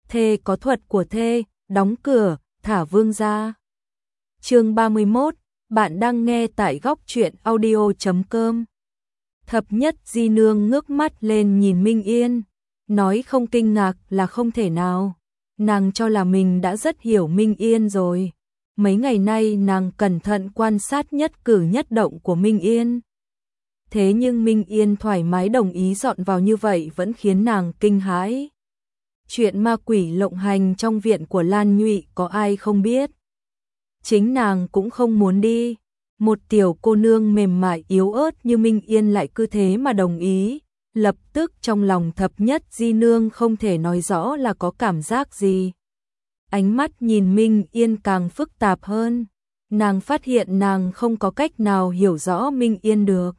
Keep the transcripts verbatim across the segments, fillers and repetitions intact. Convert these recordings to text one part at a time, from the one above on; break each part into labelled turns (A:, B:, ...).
A: thê có thuật của thê, đóng cửa, thả vương ra. Chương ba mươi mốt, bạn đang nghe tại góc truyện audio chấm com. Thập nhất di nương ngước mắt lên nhìn Minh Yên, nói không kinh ngạc là không thể nào. Nàng cho là mình đã rất hiểu Minh Yên rồi. Mấy ngày nay nàng cẩn thận quan sát nhất cử nhất động của Minh Yên. Thế nhưng Minh Yên thoải mái đồng ý dọn vào như vậy vẫn khiến nàng kinh hãi. Chuyện ma quỷ lộng hành trong viện của Lan Nhụy có ai không biết. Chính nàng cũng không muốn đi. Một tiểu cô nương mềm mại yếu ớt như Minh Yên lại cứ thế mà đồng ý. Lập tức trong lòng thập nhất di nương không thể nói rõ là có cảm giác gì. Ánh mắt nhìn Minh Yên càng phức tạp hơn. Nàng phát hiện nàng không có cách nào hiểu rõ Minh Yên được.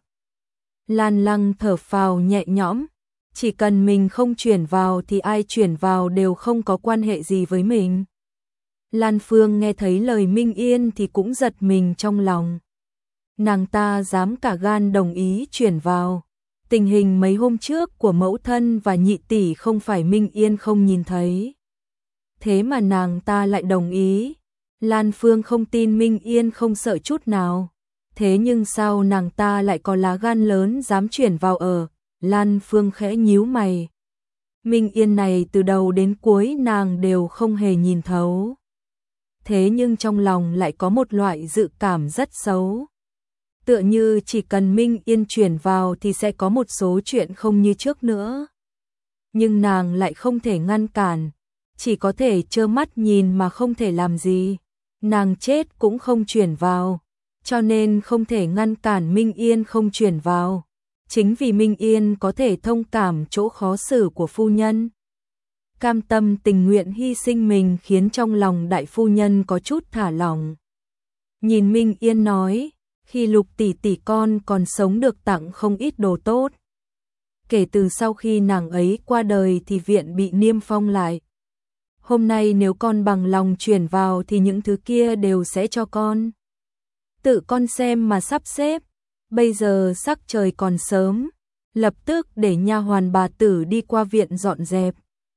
A: Lan Lăng thở phào nhẹ nhõm. Chỉ cần mình không chuyển vào thì ai chuyển vào đều không có quan hệ gì với mình. Lan Phương nghe thấy lời Minh Yên thì cũng giật mình trong lòng. Nàng ta dám cả gan đồng ý chuyển vào. Tình hình mấy hôm trước của mẫu thân và nhị tỷ không phải Minh Yên không nhìn thấy. Thế mà nàng ta lại đồng ý. Lan Phương không tin Minh Yên không sợ chút nào. Thế nhưng sao nàng ta lại có lá gan lớn dám chuyển vào ở? Lan Phương khẽ nhíu mày. Minh Yên này từ đầu đến cuối nàng đều không hề nhìn thấu. Thế nhưng trong lòng lại có một loại dự cảm rất xấu. Tựa như chỉ cần Minh Yên chuyển vào thì sẽ có một số chuyện không như trước nữa. Nhưng nàng lại không thể ngăn cản, chỉ có thể trơ mắt nhìn mà không thể làm gì. Nàng chết cũng không chuyển vào, cho nên không thể ngăn cản Minh Yên không chuyển vào. Chính vì Minh Yên có thể thông cảm chỗ khó xử của phu nhân. Cam tâm tình nguyện hy sinh mình khiến trong lòng đại phu nhân có chút thả lỏng. Nhìn Minh Yên nói, khi Lục tỷ tỷ con còn sống được tặng không ít đồ tốt. Kể từ sau khi nàng ấy qua đời thì viện bị niêm phong lại. Hôm nay nếu con bằng lòng chuyển vào thì những thứ kia đều sẽ cho con. Tự con xem mà sắp xếp. Bây giờ sắc trời còn sớm, lập tức để nha hoàn bà tử đi qua viện dọn dẹp.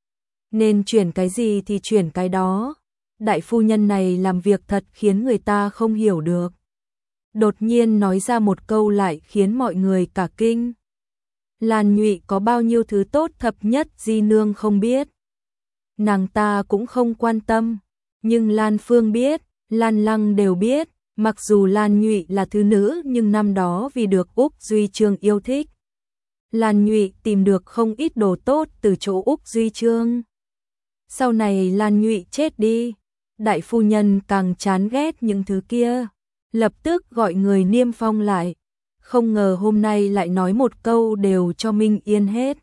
A: Nên chuyển cái gì thì chuyển cái đó. Đại phu nhân này làm việc thật khiến người ta không hiểu được. Đột nhiên nói ra một câu lại khiến mọi người cả kinh. Lan Nhụy có bao nhiêu thứ tốt thập nhất di nương không biết. Nàng ta cũng không quan tâm, nhưng Lan Phương biết, Lan Lăng đều biết. Mặc dù Lan Nhụy là thứ nữ nhưng năm đó vì được Úc Duy Trương yêu thích, Lan Nhụy tìm được không ít đồ tốt từ chỗ Úc Duy Trương. Sau này Lan Nhụy chết đi, đại phu nhân càng chán ghét những thứ kia, lập tức gọi người niêm phong lại. Không ngờ hôm nay lại nói một câu đều cho Minh Yên hết.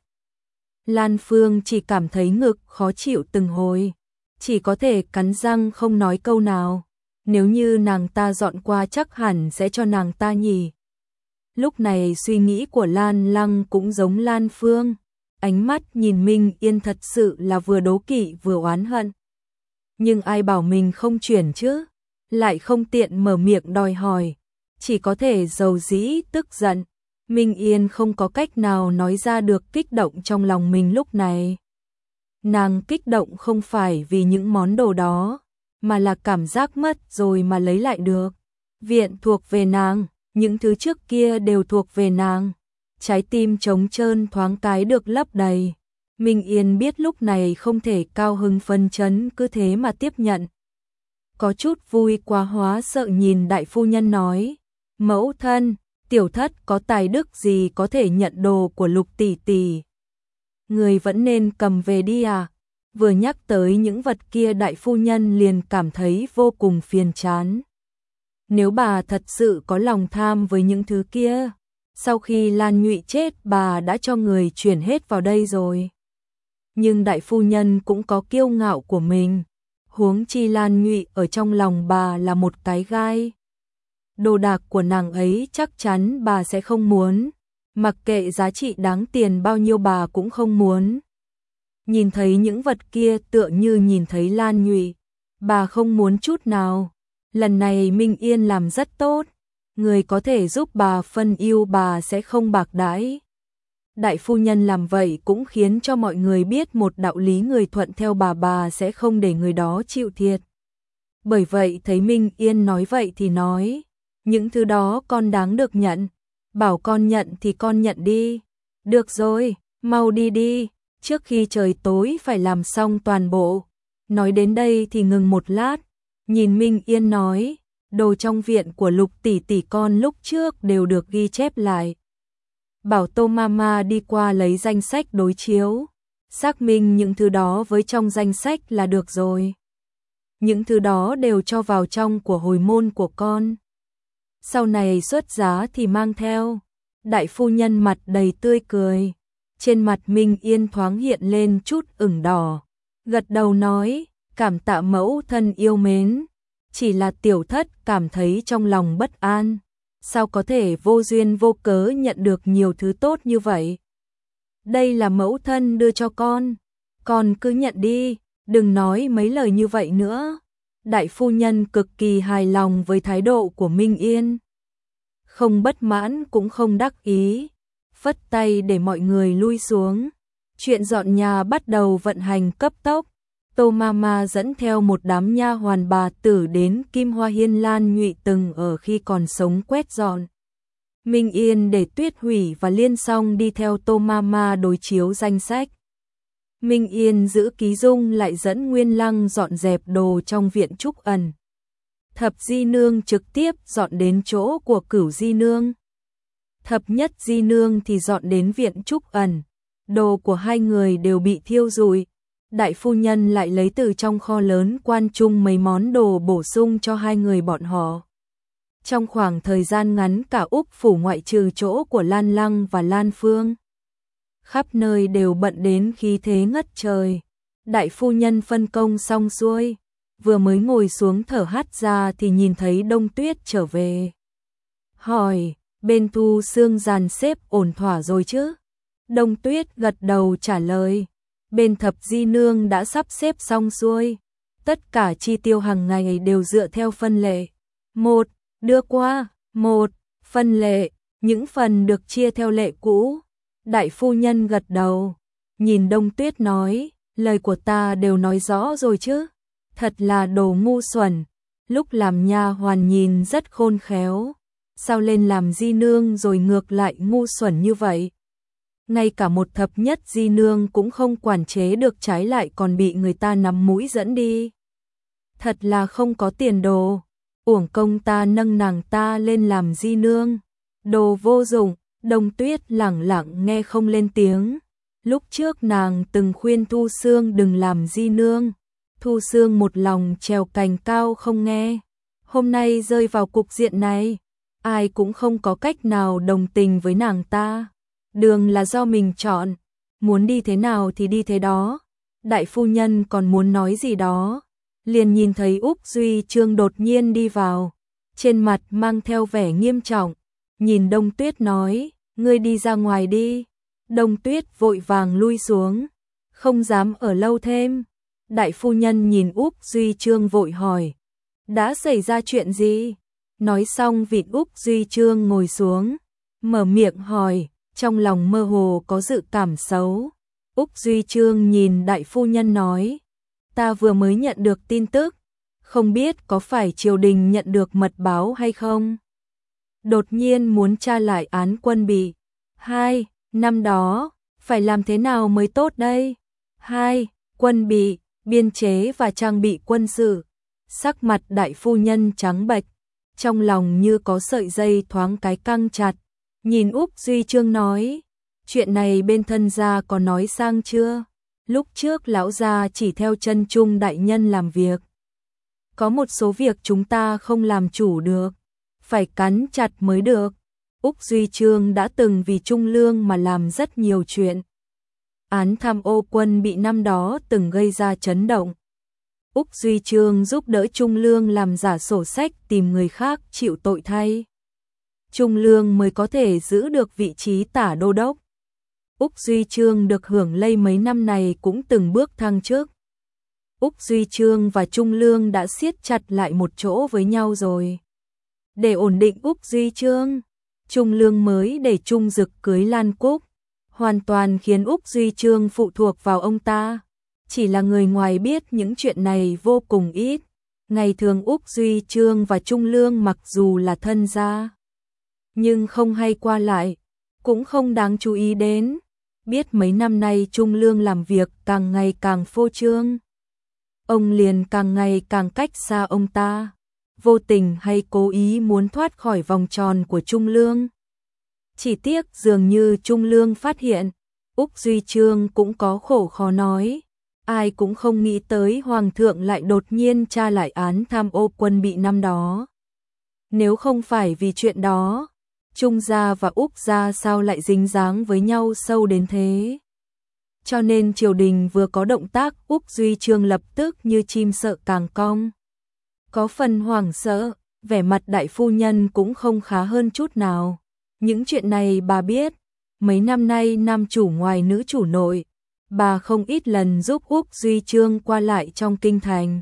A: Lan Phương chỉ cảm thấy ngực khó chịu từng hồi, chỉ có thể cắn răng không nói câu nào. Nếu như nàng ta dọn qua chắc hẳn sẽ cho nàng ta nhỉ. Lúc này suy nghĩ của Lan Lăng cũng giống Lan Phương. Ánh mắt nhìn Minh Yên thật sự là vừa đố kỵ vừa oán hận. Nhưng ai bảo mình không chuyển chứ? Lại không tiện mở miệng đòi hỏi. Chỉ có thể giàu dĩ tức giận. Minh Yên không có cách nào nói ra được kích động trong lòng mình lúc này. Nàng kích động không phải vì những món đồ đó, mà là cảm giác mất rồi mà lấy lại được. Viện thuộc về nàng, những thứ trước kia đều thuộc về nàng. Trái tim trống trơn thoáng cái được lấp đầy. Minh Yên biết lúc này không thể cao hứng phân chấn cứ thế mà tiếp nhận. Có chút vui quá hóa sợ nhìn đại phu nhân nói, mẫu thân, tiểu thất có tài đức gì có thể nhận đồ của Lục tỷ tỷ. Người vẫn nên cầm về đi à? Vừa nhắc tới những vật kia đại phu nhân liền cảm thấy vô cùng phiền chán. Nếu bà thật sự có lòng tham với những thứ kia, sau khi Lan Nhụy chết bà đã cho người chuyển hết vào đây rồi. Nhưng đại phu nhân cũng có kiêu ngạo của mình, huống chi Lan Nhụy ở trong lòng bà là một cái gai. Đồ đạc của nàng ấy chắc chắn bà sẽ không muốn, mặc kệ giá trị đáng tiền bao nhiêu bà cũng không muốn. Nhìn thấy những vật kia tựa như nhìn thấy Lan Nhụy, bà không muốn chút nào. Lần này Minh Yên làm rất tốt, người có thể giúp bà phân ưu bà sẽ không bạc đãi. Đại phu nhân làm vậy cũng khiến cho mọi người biết một đạo lý, người thuận theo bà bà sẽ không để người đó chịu thiệt. Bởi vậy thấy Minh Yên nói vậy thì nói, những thứ đó con đáng được nhận, bảo con nhận thì con nhận đi. Được rồi, mau đi đi, trước khi trời tối phải làm xong toàn bộ. Nói đến đây thì ngừng một lát, nhìn Minh Yên nói, đồ trong viện của Lục tỷ tỷ con lúc trước đều được ghi chép lại. Bảo Tô Mama đi qua lấy danh sách đối chiếu, xác minh những thứ đó với trong danh sách là được rồi. Những thứ đó đều cho vào trong của hồi môn của con. Sau này xuất giá thì mang theo. Đại phu nhân mặt đầy tươi cười, trên mặt Minh Yên thoáng hiện lên chút ửng đỏ, gật đầu nói, cảm tạ mẫu thân yêu mến, chỉ là tiểu thất cảm thấy trong lòng bất an, sao có thể vô duyên vô cớ nhận được nhiều thứ tốt như vậy. Đây là mẫu thân đưa cho con, con cứ nhận đi, đừng nói mấy lời như vậy nữa. Đại phu nhân cực kỳ hài lòng với thái độ của Minh Yên, không bất mãn cũng không đắc ý, phất tay để mọi người lui xuống. Chuyện dọn nhà bắt đầu vận hành cấp tốc. Tô Mama dẫn theo một đám nha hoàn bà tử đến Kim Hoa Hiên Lan Nhụy từng ở khi còn sống quét dọn. Minh Yên để Tuyết Hủy và Liên Song đi theo Tô Mama đối chiếu danh sách. Minh Yên giữ ký dung lại dẫn Nguyên Lăng dọn dẹp đồ trong viện Trúc Ẩn. Thập Di Nương trực tiếp dọn đến chỗ của Cửu Di Nương. Thập Nhất Di Nương thì dọn đến viện Trúc Ẩn. Đồ của hai người đều bị thiêu rụi. Đại phu nhân lại lấy từ trong kho lớn quan trung mấy món đồ bổ sung cho hai người bọn họ. Trong khoảng thời gian ngắn cả Úc phủ ngoại trừ chỗ của Lan Lăng và Lan Phương, khắp nơi đều bận đến khí thế ngất trời. Đại phu nhân phân công xong xuôi, vừa mới ngồi xuống thở hắt ra thì nhìn thấy Đông Tuyết trở về. Hỏi, bên Thu Xương dàn xếp ổn thỏa rồi chứ? Đông Tuyết gật đầu trả lời, bên Thập Di Nương đã sắp xếp xong xuôi. Tất cả chi tiêu hàng ngày đều dựa theo phân lệ. Một, đưa qua, một, phân lệ, những phần được chia theo lệ cũ. Đại phu nhân gật đầu, nhìn Đông Tuyết nói, lời của ta đều nói rõ rồi chứ? Thật là đồ ngu xuẩn, lúc làm nha hoàn nhìn rất khôn khéo, sao lên làm di nương rồi ngược lại ngu xuẩn như vậy? Ngay cả một thập nhất di nương cũng không quản chế được, trái lại còn bị người ta nắm mũi dẫn đi. Thật là không có tiền đồ, uổng công ta nâng nàng ta lên làm di nương. Đồ vô dụng. Đông Tuyết lẳng lặng nghe không lên tiếng. Lúc trước nàng từng khuyên Thu Xương đừng làm di nương. Thu Xương một lòng trèo cành cao không nghe. Hôm nay rơi vào cục diện này, ai cũng không có cách nào đồng tình với nàng ta. Đường là do mình chọn, muốn đi thế nào thì đi thế đó. Đại phu nhân còn muốn nói gì đó, liền nhìn thấy Úc Duy Trương đột nhiên đi vào, trên mặt mang theo vẻ nghiêm trọng. Nhìn Đông Tuyết nói, ngươi đi ra ngoài đi. Đông Tuyết vội vàng lui xuống, không dám ở lâu thêm. Đại phu nhân nhìn Úc Duy Trương vội hỏi, đã xảy ra chuyện gì? Nói xong vịt Úc Duy Trương ngồi xuống, mở miệng hỏi, trong lòng mơ hồ có dự cảm xấu. Úc Duy Trương nhìn đại phu nhân nói, ta vừa mới nhận được tin tức, không biết có phải triều đình nhận được mật báo hay không? Đột nhiên muốn tra lại án Quân Bị. Hai, năm đó, phải làm thế nào mới tốt đây? Hai, Quân Bị, biên chế và trang bị quân sự. Sắc mặt đại phu nhân trắng bệch, trong lòng như có sợi dây thoáng cái căng chặt. Nhìn Úc Duy Trương nói, chuyện này bên thân gia có nói sang chưa? Lúc trước lão gia chỉ theo chân Trung đại nhân làm việc. Có một số việc chúng ta không làm chủ được, phải cắn chặt mới được. Úc Duy Trương đã từng vì Trung Lương mà làm rất nhiều chuyện. Án tham ô Quân Bị năm đó từng gây ra chấn động. Úc Duy Trương giúp đỡ Trung Lương làm giả sổ sách tìm người khác chịu tội thay. Trung Lương mới có thể giữ được vị trí tả đô đốc. Úc Duy Trương được hưởng lây mấy năm này cũng từng bước thăng chức. Úc Duy Trương và Trung Lương đã siết chặt lại một chỗ với nhau rồi. Để ổn định Úc Duy Trương, Trung Lương mới để Trung Dực cưới Lan Cúc. hoàn toàn khiến Úc Duy Chương phụ thuộc vào ông ta. Chỉ là người ngoài biết những chuyện này vô cùng ít. Ngày thường Úc Duy Chương và Trung Lương mặc dù là thân gia, nhưng không hay qua lại, cũng không đáng chú ý đến. Biết mấy năm nay Trung Lương làm việc càng ngày càng phô trương, ông liền càng ngày càng cách xa ông ta, vô tình hay cố ý muốn thoát khỏi vòng tròn của Trung Lương. Chỉ tiếc dường như Trung Lương phát hiện, Úc Duy Chương cũng có khổ khó nói. Ai cũng không nghĩ tới Hoàng thượng lại đột nhiên tra lại án tham ô quân bị năm đó. Nếu không phải vì chuyện đó, Trung gia và Úc gia sao lại dính dáng với nhau sâu đến thế. Cho nên triều đình vừa có động tác, Úc Duy Chương lập tức như chim sợ càng cong. Có phần hoảng sợ, vẻ mặt đại phu nhân cũng không khá hơn chút nào. Những chuyện này bà biết, mấy năm nay nam chủ ngoài nữ chủ nội, bà không ít lần giúp Úc Duy Chương qua lại trong kinh thành.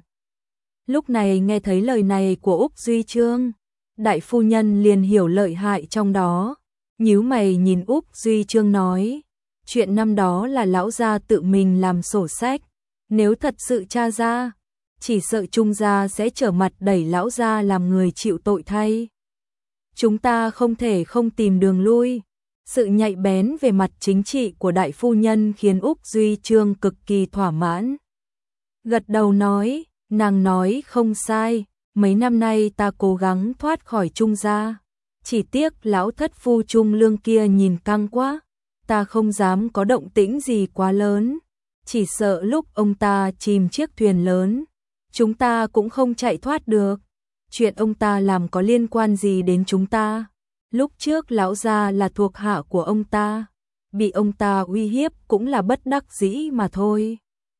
A: Lúc này nghe thấy lời này của Úc Duy Chương, đại phu nhân liền hiểu lợi hại trong đó, nhíu mày nhìn Úc Duy Chương nói, chuyện năm đó là lão gia tự mình làm sổ sách, nếu thật sự tra ra, chỉ sợ Trung gia sẽ trở mặt đẩy lão gia làm người chịu tội thay. Chúng ta không thể không tìm đường lui. Sự nhạy bén về mặt chính trị của đại phu nhân khiến Úc Duy Chương cực kỳ thỏa mãn. Gật đầu nói, nàng nói không sai, mấy năm nay ta cố gắng thoát khỏi Trung gia. Chỉ tiếc lão thất phu Trung Lương kia nhìn căng quá, ta không dám có động tĩnh gì quá lớn. Chỉ sợ lúc ông ta chìm chiếc thuyền lớn, chúng ta cũng không chạy thoát được. Chuyện ông ta làm có liên quan gì đến chúng ta? Lúc trước lão gia là thuộc hạ của ông ta, bị ông ta uy hiếp cũng là bất đắc dĩ mà thôi.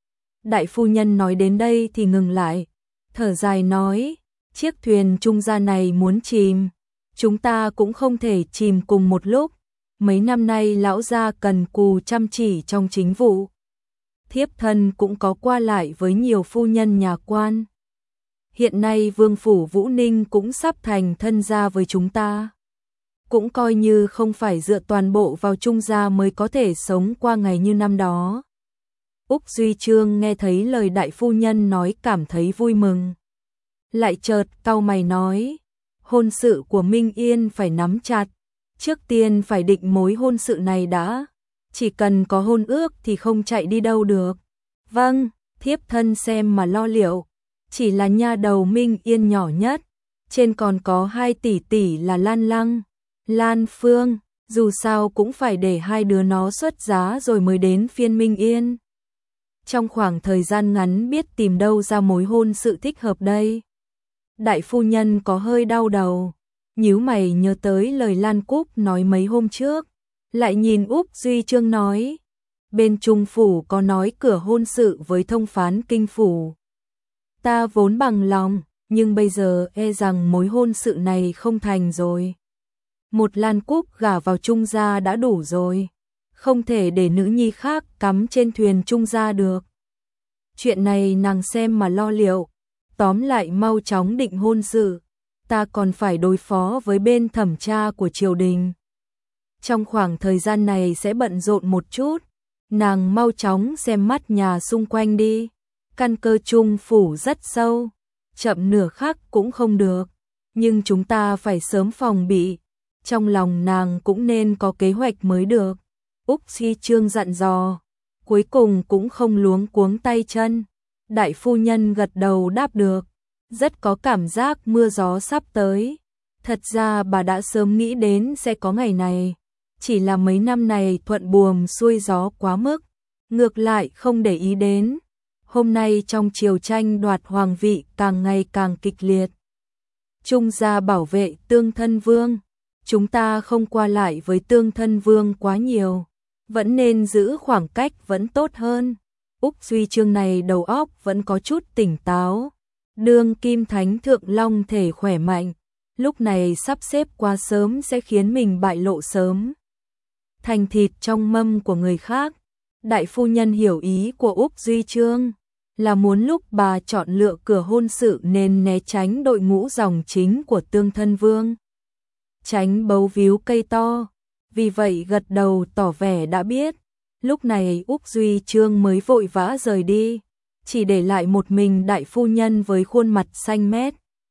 A: Đại phu nhân nói đến đây thì ngừng lại, thở dài nói, chiếc thuyền Trung gia này muốn chìm, chúng ta cũng không thể chìm cùng một lúc. Mấy năm nay lão gia cần cù chăm chỉ trong chính vụ. Thiếp thân cũng có qua lại với nhiều phu nhân nhà quan. Hiện nay vương phủ Vũ Ninh cũng sắp thành thân gia với chúng ta. Cũng coi như không phải dựa toàn bộ vào Trung gia mới có thể sống qua ngày như năm đó. Úc Duy Chương nghe thấy lời đại phu nhân nói cảm thấy vui mừng. Lại chợt cau mày nói, hôn sự của Minh Yên phải nắm chặt, trước tiên phải định mối hôn sự này đã, chỉ cần có hôn ước thì không chạy đi đâu được. Vâng, thiếp thân xem mà lo liệu, chỉ là nha đầu Minh Yên nhỏ nhất, trên còn có hai tỷ tỷ là Lan Lăng, Lan Phương, dù sao cũng phải để hai đứa nó xuất giá rồi mới đến phiên Minh Yên. Trong khoảng thời gian ngắn biết tìm đâu ra mối hôn sự thích hợp đây. Đại phu nhân có hơi đau đầu, nhíu mày nhớ tới lời Lan Cúc nói mấy hôm trước, lại nhìn Úc Duy Chương nói, bên Trung phủ có nói cửa hôn sự với thông phán kinh phủ. Ta vốn bằng lòng, nhưng bây giờ e rằng mối hôn sự này không thành rồi. Một Lan Cúc gả vào Trung gia đã đủ rồi, không thể để nữ nhi khác cắm trên thuyền Trung gia được. Chuyện này nàng xem mà lo liệu, tóm lại mau chóng định hôn sự, ta còn phải đối phó với bên thẩm tra của triều đình. Trong khoảng thời gian này sẽ bận rộn một chút, nàng mau chóng xem mắt nhà xung quanh đi, căn cơ Trung phủ rất sâu, chậm nửa khắc cũng không được, nhưng chúng ta phải sớm phòng bị, trong lòng nàng cũng nên có kế hoạch mới được. Úc Duy Chương dặn dò, cuối cùng cũng không luống cuống tay chân. Đại phu nhân gật đầu đáp được, rất có cảm giác mưa gió sắp tới. Thật ra bà đã sớm nghĩ đến sẽ có ngày này, chỉ là mấy năm này thuận buồm xuôi gió quá mức, ngược lại không để ý đến. Hôm nay trong triều tranh đoạt hoàng vị càng ngày càng kịch liệt. Trung gia bảo vệ Tương Thân Vương, chúng ta không qua lại với Tương Thân Vương quá nhiều, vẫn nên giữ khoảng cách vẫn tốt hơn. Úc Duy Chương này đầu óc vẫn có chút tỉnh táo. Đương kim thánh thượng long thể khỏe mạnh, lúc này sắp xếp quá sớm sẽ khiến mình bại lộ sớm, thành thịt trong mâm của người khác. Đại phu nhân hiểu ý của Úc Duy Chương, là muốn lúc bà chọn lựa cửa hôn sự nên né tránh đội ngũ dòng chính của Tương Thân Vương, tránh bấu víu cây to. vì vậy gật đầu tỏ vẻ đã biết. Lúc này Úc Duy Trương mới vội vã rời đi, chỉ để lại một mình đại phu nhân với khuôn mặt xanh mét.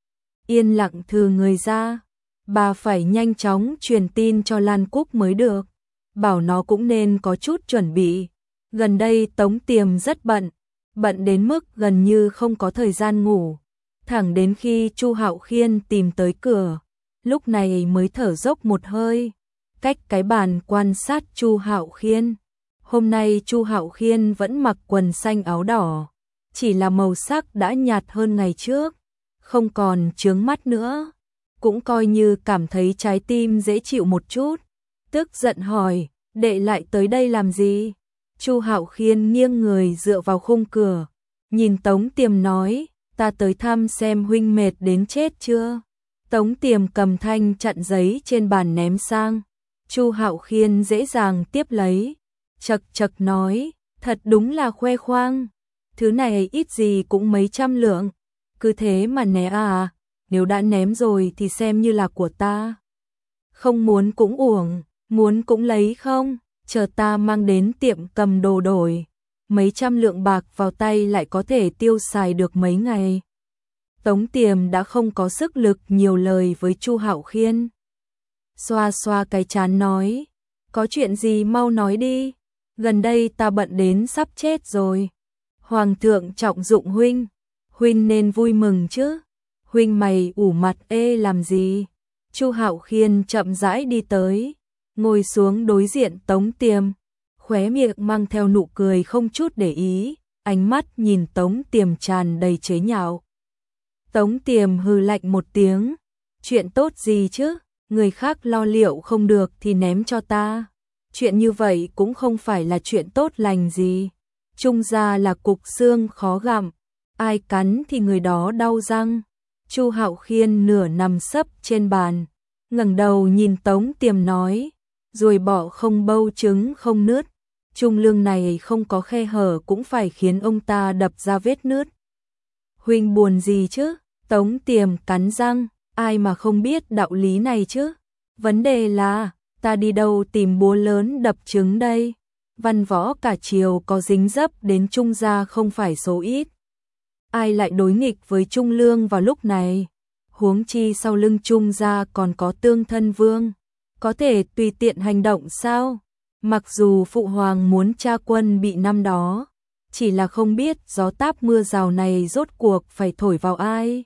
A: Yên lặng thừ người ra, bà phải nhanh chóng truyền tin cho Lan Cúc mới được, bảo nó cũng nên có chút chuẩn bị. Gần đây Tống Tiềm rất bận, bận đến mức gần như không có thời gian ngủ, thẳng đến khi Chu Hạo Khiên tìm tới cửa, lúc này mới thở dốc một hơi, cách cái bàn quan sát Chu Hạo Khiên. Hôm nay Chu Hạo Khiên vẫn mặc quần xanh áo đỏ, chỉ là màu sắc đã nhạt hơn ngày trước, không còn chướng mắt nữa, cũng coi như cảm thấy trái tim dễ chịu một chút. Tức giận hỏi, đệ lại tới đây làm gì? Chu Hạo Khiên nghiêng người dựa vào khung cửa, nhìn Tống Tiềm nói, ta tới thăm xem huynh mệt đến chết chưa. Tống Tiềm cầm thanh chặn giấy trên bàn ném sang, Chu Hạo Khiên dễ dàng tiếp lấy, chật chật nói, thật đúng là khoe khoang, thứ này ít gì cũng mấy trăm lượng, cứ thế mà né à, nếu đã ném rồi thì xem như là của ta. Không muốn cũng uổng, muốn cũng lấy không, chờ ta mang đến tiệm cầm đồ đổi, mấy trăm lượng bạc vào tay lại có thể tiêu xài được mấy ngày. Tống Tiềm đã không có sức lực nhiều lời với Chu Hạo Khiên. Xoa xoa cái trán nói, có chuyện gì mau nói đi, gần đây ta bận đến sắp chết rồi. Hoàng thượng trọng dụng huynh, huynh nên vui mừng chứ. Huynh mày ủ mặt ê làm gì? Chu Hạo Khiên chậm rãi đi tới, ngồi xuống đối diện Tống Tiềm, khóe miệng mang theo nụ cười không chút để ý, ánh mắt nhìn Tống Tiềm tràn đầy chế nhạo. Tống Tiềm hừ lạnh một tiếng, chuyện tốt gì chứ, người khác lo liệu không được thì ném cho ta. Chuyện như vậy cũng không phải là chuyện tốt lành gì. Trung gia là cục xương khó gặm, ai cắn thì người đó đau răng. Chu Hạo Khiên nửa nằm sấp trên bàn, ngẩng đầu nhìn Tống Tiềm nói, ruồi bọ không bâu trứng không nứt, trung lương này không có khe hở cũng phải khiến ông ta đập ra vết nứt. Huynh buồn gì chứ? Tống Tiềm cắn răng, ai mà không biết đạo lý này chứ? Vấn đề là, ta đi đâu tìm búa lớn đập trứng đây? Văn võ cả triều có dính dấp đến Trung gia không phải số ít. Ai lại đối nghịch với Trung lương vào lúc này? Huống chi sau lưng Trung gia còn có Tương Thân Vương, có thể tùy tiện hành động sao? Mặc dù phụ hoàng muốn tra quân bị năm đó, chỉ là không biết gió táp mưa rào này rốt cuộc phải thổi vào ai.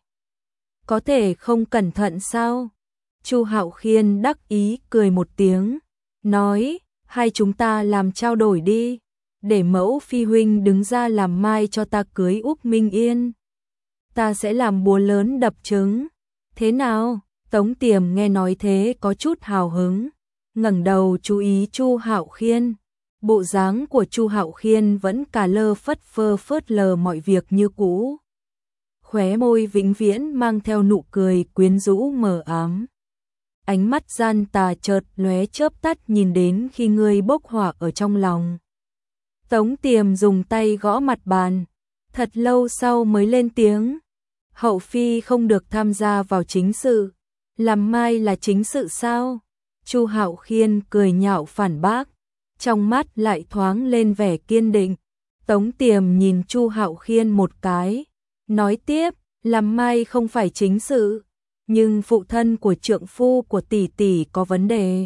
A: Có thể không cẩn thận sao? Chu Hạo Khiên đắc ý cười một tiếng, nói, hai chúng ta làm trao đổi đi, để mẫu phi huynh đứng ra làm mai cho ta cưới Úc Minh Yên. Ta sẽ làm búa lớn đập trứng. Thế nào? Tống Tiềm nghe nói thế có chút hào hứng, ngẩng đầu chú ý Chu Hạo Khiên. Bộ dáng của Chu Hạo Khiên vẫn cà lơ phất phơ phớt lờ mọi việc như cũ. Khóe môi vĩnh viễn mang theo nụ cười quyến rũ mờ ám. Ánh mắt gian tà chợt lóe chớp tắt nhìn đến khi ngươi bốc hỏa ở trong lòng. Tống Tiềm dùng tay gõ mặt bàn, thật lâu sau mới lên tiếng. Hậu phi không được tham gia vào chính sự, làm mai là chính sự sao? Chu Hạo Khiên cười nhạo phản bác, trong mắt lại thoáng lên vẻ kiên định. Tống Tiềm nhìn Chu Hạo Khiên một cái, nói tiếp, làm mai không phải chính sự, nhưng phụ thân của trượng phu của tỷ tỷ có vấn đề.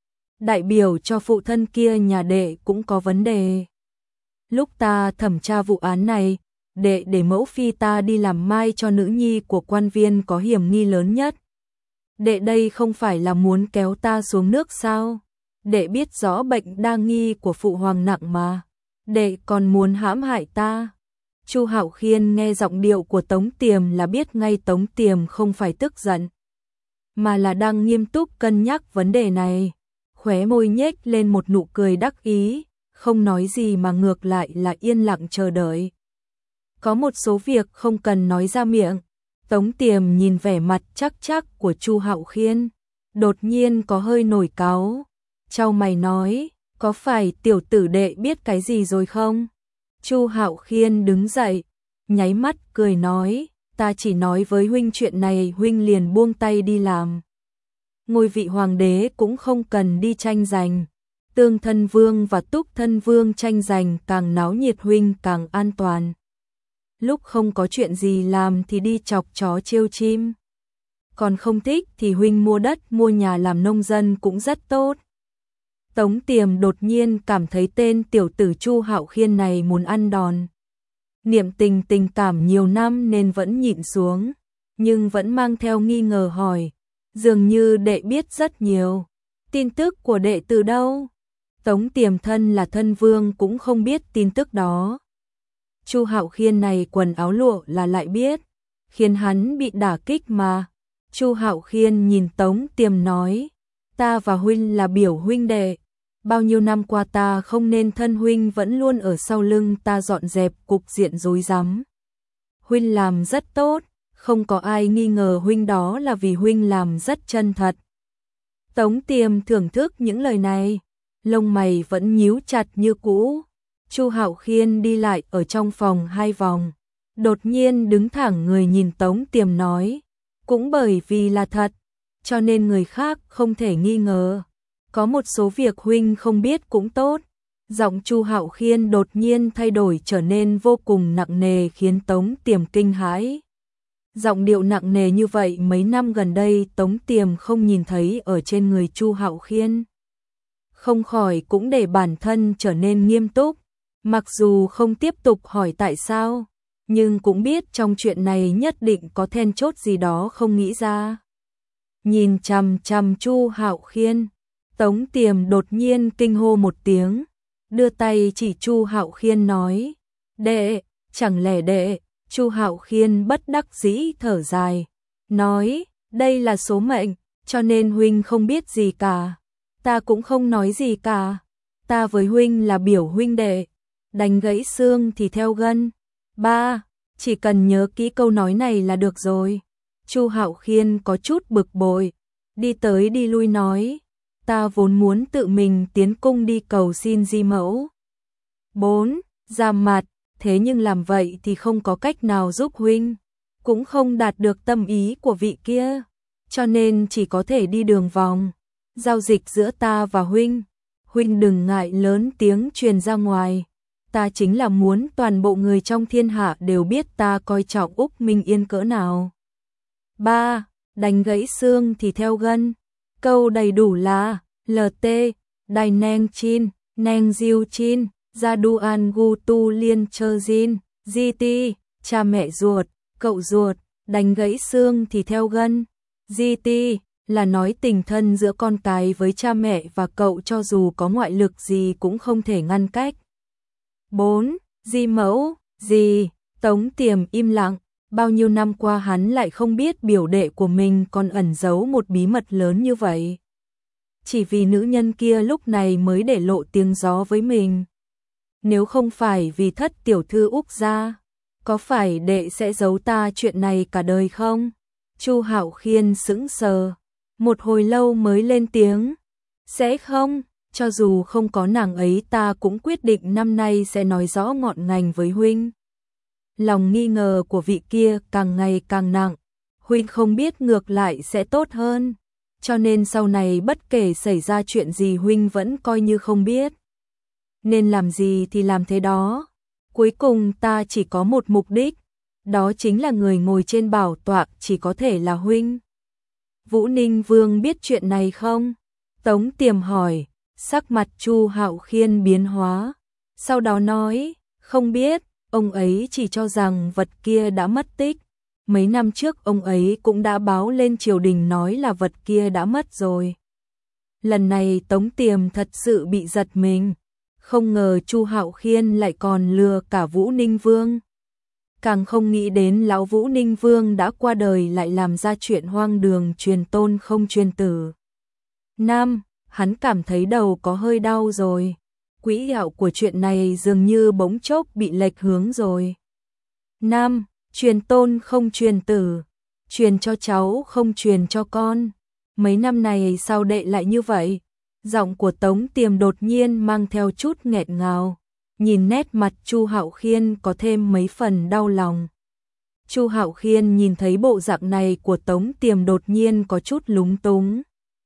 A: Đại biểu cho phụ thân kia nhà đệ cũng có vấn đề. Lúc ta thẩm tra vụ án này, đệ để mẫu phi ta đi làm mai cho nữ nhi của quan viên có hiểm nghi lớn nhất. Đệ đây không phải là muốn kéo ta xuống nước sao? Đệ biết rõ bệnh đa nghi của phụ hoàng nặng mà. Đệ còn muốn hãm hại ta. Chu Hạo Khiên nghe giọng điệu của Tống Tiềm là biết ngay Tống Tiềm không phải tức giận, mà là đang nghiêm túc cân nhắc vấn đề này. Khóe môi nhếch lên một nụ cười đắc ý, không nói gì mà ngược lại là yên lặng chờ đợi. Có một số việc không cần nói ra miệng. Tống Tiềm nhìn vẻ mặt chắc chắc của Chu Hạo Khiên, đột nhiên có hơi nổi cáu. Chau mày nói, có phải tiểu tử đệ biết cái gì rồi không? Chu Hạo Khiên đứng dậy, nháy mắt cười nói, ta chỉ nói với huynh chuyện này huynh liền buông tay đi làm. ngôi vị hoàng đế cũng không cần đi tranh giành. Tương thân vương và túc thân vương tranh giành càng náo nhiệt huynh càng an toàn. Lúc không có chuyện gì làm thì đi chọc chó trêu chim. Còn không thích thì huynh mua đất mua nhà làm nông dân cũng rất tốt. Tống Tiềm đột nhiên cảm thấy tên tiểu tử Chu Hạo Khiên này muốn ăn đòn. Niệm tình tình cảm nhiều năm nên vẫn nhịn xuống, nhưng vẫn mang theo nghi ngờ hỏi. Dường như đệ biết rất nhiều. Tin tức của đệ từ đâu? Tống Tiềm thân là thân vương cũng không biết tin tức đó. Chu Hạo Khiên này quần áo lụa là lại biết, khiến hắn bị đả kích mà. Chu Hạo Khiên nhìn Tống Tiềm nói, ta và huynh là biểu huynh đệ. Bao nhiêu năm qua ta không nên thân huynh vẫn luôn ở sau lưng ta dọn dẹp cục diện rối rắm. Huynh làm rất tốt, không có ai nghi ngờ huynh đó là vì huynh làm rất chân thật. Tống Tiềm thưởng thức những lời này, lông mày vẫn nhíu chặt như cũ. Chu Hạo Khiên đi lại ở trong phòng hai vòng, đột nhiên đứng thẳng người nhìn Tống Tiềm nói, cũng bởi vì là thật, cho nên người khác không thể nghi ngờ. Có một số việc huynh không biết cũng tốt. Giọng Chu Hạo Khiên đột nhiên thay đổi trở nên vô cùng nặng nề khiến Tống Tiềm kinh hãi. Giọng điệu nặng nề như vậy mấy năm gần đây Tống Tiềm không nhìn thấy ở trên người Chu Hạo Khiên. Không khỏi cũng để bản thân trở nên nghiêm túc. Mặc dù không tiếp tục hỏi tại sao, nhưng cũng biết trong chuyện này nhất định có then chốt gì đó không nghĩ ra. Nhìn chằm chằm Chu Hạo Khiên, Tống Tiềm đột nhiên kinh hô một tiếng, đưa tay chỉ Chu Hạo Khiên nói, đệ, chẳng lẽ đệ? Chu Hạo Khiên bất đắc dĩ thở dài, nói, đây là số mệnh, cho nên huynh không biết gì cả, ta cũng không nói gì cả, ta với huynh là biểu huynh đệ, đánh gãy xương thì theo gân. Ba, chỉ cần nhớ kỹ câu nói này là được rồi. Chu Hạo Khiên có chút bực bội, đi tới đi lui nói, ta vốn muốn tự mình tiến cung đi cầu xin di mẫu. Bốn, ra mặt, thế nhưng làm vậy thì không có cách nào giúp huynh, cũng không đạt được tâm ý của vị kia, cho nên chỉ có thể đi đường vòng. Giao dịch giữa ta và huynh, huynh đừng ngại lớn tiếng truyền ra ngoài. Ta chính là muốn toàn bộ người trong thiên hạ đều biết ta coi trọng Úc Minh Yên cỡ nào. Ba, đánh gãy xương thì theo gân. Câu đầy đủ là lờ tê, đài neng chin, neng diêu chin, gia du an gu tu liên chơ jin, di ti, cha mẹ ruột, cậu ruột, đánh gãy xương thì theo gân. Di ti là nói tình thân giữa con cái với cha mẹ và cậu cho dù có ngoại lực gì cũng không thể ngăn cách. Bốn, di mẫu, gì? Tống Tiềm im lặng, bao nhiêu năm qua hắn lại không biết biểu đệ của mình còn ẩn giấu một bí mật lớn như vậy. Chỉ vì nữ nhân kia lúc này mới để lộ tiếng gió với mình. Nếu không phải vì thất tiểu thư Úc gia, có phải đệ sẽ giấu ta chuyện này cả đời không? Chu Hạo Khiên sững sờ, một hồi lâu mới lên tiếng, sẽ không. Cho dù không có nàng ấy ta cũng quyết định năm nay sẽ nói rõ ngọn ngành với huynh. Lòng nghi ngờ của vị kia càng ngày càng nặng, huynh không biết ngược lại sẽ tốt hơn, cho nên sau này bất kể xảy ra chuyện gì huynh vẫn coi như không biết. Nên làm gì thì làm thế đó, cuối cùng ta chỉ có một mục đích, đó chính là người ngồi trên bảo tọa chỉ có thể là huynh. Vũ Ninh Vương biết chuyện này không? Tống Tiềm hỏi. Sắc mặt Chu Hạo Khiên biến hóa, sau đó nói, không biết, ông ấy chỉ cho rằng vật kia đã mất tích. Mấy năm trước ông ấy cũng đã báo lên triều đình nói là vật kia đã mất rồi. Lần này Tống Tiềm thật sự bị giật mình, không ngờ Chu Hạo Khiên lại còn lừa cả Vũ Ninh Vương. Càng không nghĩ đến lão Vũ Ninh Vương đã qua đời lại làm ra chuyện hoang đường truyền tôn không truyền tử. Năm, hắn cảm thấy đầu có hơi đau rồi. Quỹ đạo của chuyện này dường như bỗng chốc bị lệch hướng rồi. Năm, truyền tôn không truyền tử, truyền cho cháu không truyền cho con. Mấy năm này sao đệ lại như vậy? Giọng của Tống Tiềm đột nhiên mang theo chút nghẹn ngào, nhìn nét mặt Chu Hạo Khiên có thêm mấy phần đau lòng. Chu Hạo Khiên nhìn thấy bộ dạng này của Tống Tiềm đột nhiên có chút lúng túng,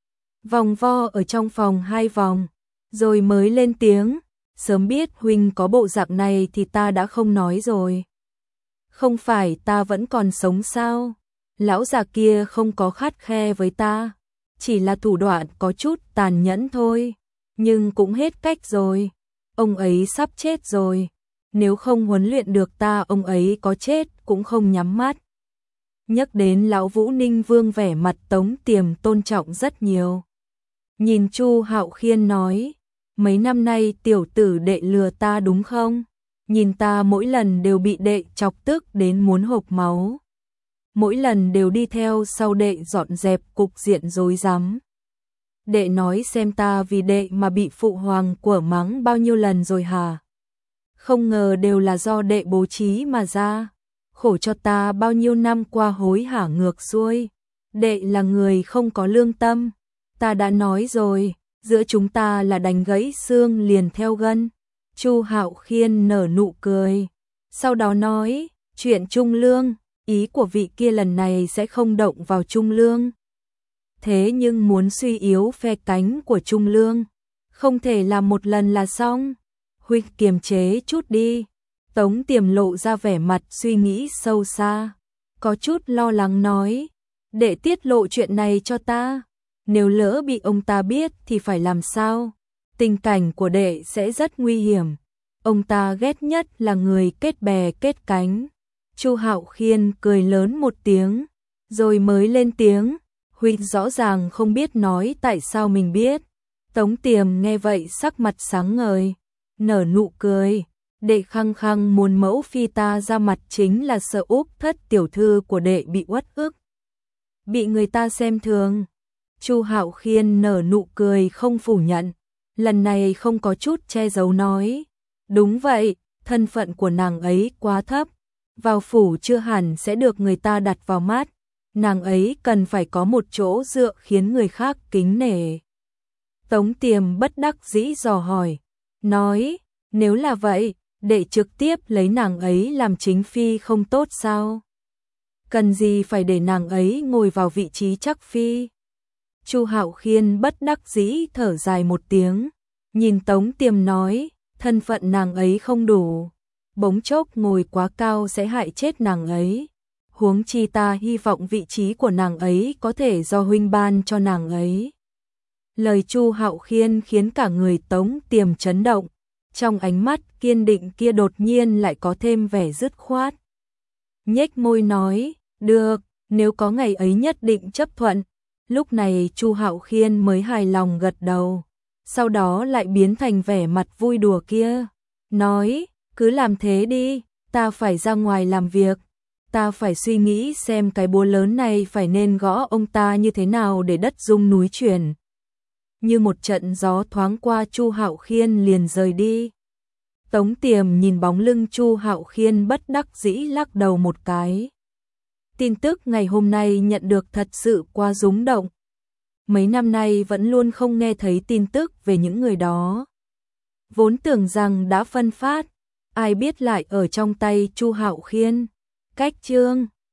A: vòng vo ở trong phòng hai vòng, rồi mới lên tiếng, sớm biết huynh có bộ dạng này thì ta đã không nói rồi. Không phải ta vẫn còn sống sao? Lão già kia không có khắt khe với ta, chỉ là thủ đoạn có chút tàn nhẫn thôi, nhưng cũng hết cách rồi. Ông ấy sắp chết rồi, nếu không huấn luyện được ta ông ấy có chết cũng không nhắm mắt. Nhắc đến lão Vũ Ninh Vương vẻ mặt Tống Tiềm tôn trọng rất nhiều. Nhìn Chu Hạo Khiên nói, mấy năm nay tiểu tử đệ lừa ta đúng không? Nhìn ta mỗi lần đều bị đệ chọc tức đến muốn hộc máu. Mỗi lần đều đi theo sau đệ dọn dẹp cục diện rối rắm. Đệ nói xem ta vì đệ mà bị phụ hoàng của mắng bao nhiêu lần rồi hả? Không ngờ đều là do đệ bố trí mà ra. Khổ cho ta bao nhiêu năm qua hối hả ngược xuôi. Đệ là người không có lương tâm. Ta đã nói rồi, giữa chúng ta là đánh gãy xương liền theo gân. Chu Hạo Khiên nở nụ cười. Sau đó nói, chuyện Trung Lương, ý của vị kia lần này sẽ không động vào Trung Lương. Thế nhưng muốn suy yếu phe cánh của Trung Lương, không thể làm một lần là xong. Huynh kiềm chế chút đi. Tống Tiềm lộ ra vẻ mặt suy nghĩ sâu xa, có chút lo lắng nói, đệ tiết lộ chuyện này cho ta, nếu lỡ bị ông ta biết thì phải làm sao? Tình cảnh của đệ sẽ rất nguy hiểm. Ông ta ghét nhất là người kết bè kết cánh. Chu Hạo Khiên cười lớn một tiếng, rồi mới lên tiếng, huynh rõ ràng không biết nói tại sao mình biết. Tống Tiềm nghe vậy sắc mặt sáng ngời, nở nụ cười. Đệ khăng khăng muốn mẫu phi ta ra mặt chính là sợ Úc Thất tiểu thư của đệ bị uất ức, bị người ta xem thường. Chu Hạo Khiên nở nụ cười không phủ nhận, lần này không có chút che giấu nói, đúng vậy, thân phận của nàng ấy quá thấp, vào phủ chưa hẳn sẽ được người ta đặt vào mắt, nàng ấy cần phải có một chỗ dựa khiến người khác kính nể. Tống Tiềm bất đắc dĩ dò hỏi, nói, nếu là vậy, đệ trực tiếp lấy nàng ấy làm chính phi không tốt sao? Cần gì phải để nàng ấy ngồi vào vị trí chắc phi? Chu Hạo Khiên bất đắc dĩ thở dài một tiếng, nhìn Tống Tiềm nói, thân phận nàng ấy không đủ, bỗng chốc ngồi quá cao sẽ hại chết nàng ấy. Huống chi ta hy vọng vị trí của nàng ấy có thể do huynh ban cho nàng ấy. Lời Chu Hạo Khiên khiến cả người Tống Tiềm chấn động, trong ánh mắt kiên định kia đột nhiên lại có thêm vẻ dứt khoát. Nhếch môi nói, được, nếu có ngày ấy nhất định chấp thuận. Lúc này Chu Hạo Khiên mới hài lòng gật đầu, sau đó lại biến thành vẻ mặt vui đùa kia, nói, cứ làm thế đi, ta phải ra ngoài làm việc, ta phải suy nghĩ xem cái búa lớn này phải nên gõ ông ta như thế nào để đất rung núi chuyển. Như một trận gió thoáng qua, Chu Hạo Khiên liền rời đi. Tống Tiềm nhìn bóng lưng Chu Hạo Khiên bất đắc dĩ lắc đầu một cái. Tin tức ngày hôm nay nhận được thật sự quá rúng động. Mấy năm nay vẫn luôn không nghe thấy tin tức về những người đó. Vốn tưởng rằng đã phân phát, ai biết lại ở trong tay Chu Hạo Khiên. Cách chương